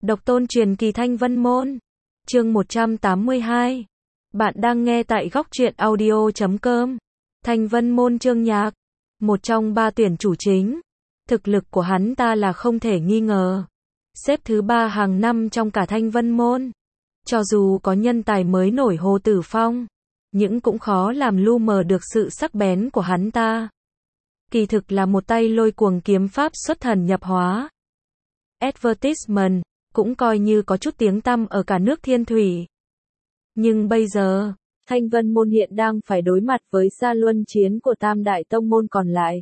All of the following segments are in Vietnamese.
Độc tôn truyền kỳ Thanh Vân Môn. Chương 182. Bạn đang nghe tại góc truyện audio.com. Thanh Vân Môn Chương Nhạc, một trong ba tuyển chủ chính. Thực lực của hắn ta là không thể nghi ngờ. Xếp thứ 3 hàng năm trong cả Thanh Vân Môn. Cho dù có nhân tài mới nổi Hồ Tử Phong, nhưng cũng khó làm lu mờ được sự sắc bén của hắn ta. Kỳ thực là một tay lôi cuồng kiếm pháp xuất thần nhập hóa. Advertisement, cũng coi như có chút tiếng tăm ở cả nước Thiên Thủy. Nhưng bây giờ, Thanh Vân Môn hiện đang phải đối mặt với sa luân chiến của tam đại tông môn còn lại.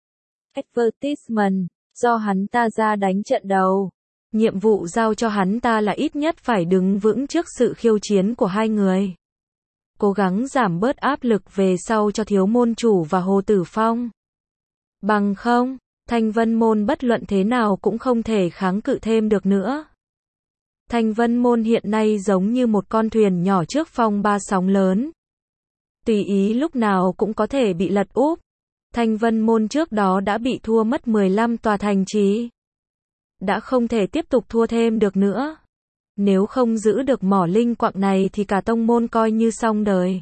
Advertisement, do hắn ta ra đánh trận đầu. Nhiệm vụ giao cho hắn ta là ít nhất phải đứng vững trước sự khiêu chiến của hai người. Cố gắng giảm bớt áp lực về sau cho Thiếu Môn Chủ và Hồ Tử Phong. Bằng không, Thanh Vân Môn bất luận thế nào cũng không thể kháng cự thêm được nữa. Thanh Vân Môn hiện nay giống như một con thuyền nhỏ trước phong ba sóng lớn. Tùy ý lúc nào cũng có thể bị lật úp. Thanh Vân Môn trước đó đã bị thua mất 15 tòa thành trì. Đã không thể tiếp tục thua thêm được nữa. Nếu không giữ được mỏ linh quặng này thì cả tông môn coi như xong đời.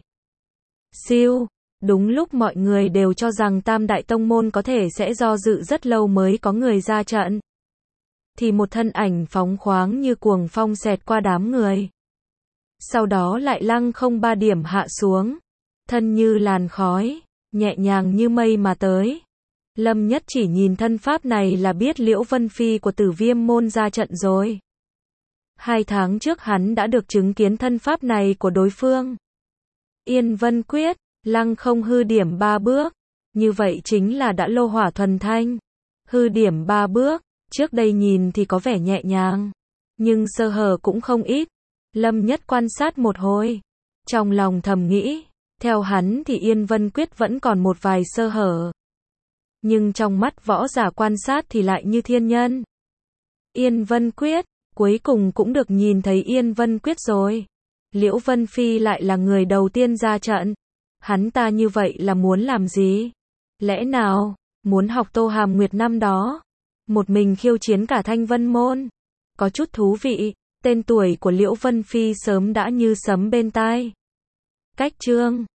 Siêu, đúng lúc mọi người đều cho rằng tam đại tông môn có thể sẽ do dự rất lâu mới có người ra trận, thì một thân ảnh phóng khoáng như cuồng phong xẹt qua đám người. Sau đó lại lăng không 3 điểm hạ xuống, thân như làn khói, nhẹ nhàng như mây mà tới. Lâm Nhất chỉ nhìn thân pháp này là biết Liễu Vân Phi của Tử Viêm Môn ra trận rồi. 2 tháng trước hắn đã được chứng kiến thân pháp này của đối phương. Yên Vân Quyết, lăng không hư điểm 3 bước, như vậy chính là đã lô hỏa thuần thanh. Hư điểm 3 bước, trước đây nhìn thì có vẻ nhẹ nhàng, nhưng sơ hở cũng không ít. Lâm Nhất quan sát một hồi, trong lòng thầm nghĩ, theo hắn thì Yên Vân Quyết vẫn còn một vài sơ hở. Nhưng trong mắt võ giả quan sát thì lại như thiên nhân. Yên Vân Quyết, cuối cùng cũng được nhìn thấy Yên Vân Quyết rồi. Liễu Vân Phi lại là người đầu tiên ra trận. Hắn ta như vậy là muốn làm gì? Lẽ nào, muốn học Tô Hàm Nguyệt năm đó? Một mình khiêu chiến cả Thanh Vân Môn. Có chút thú vị, tên tuổi của Liễu Vân Phi sớm đã như sấm bên tai. Cách chương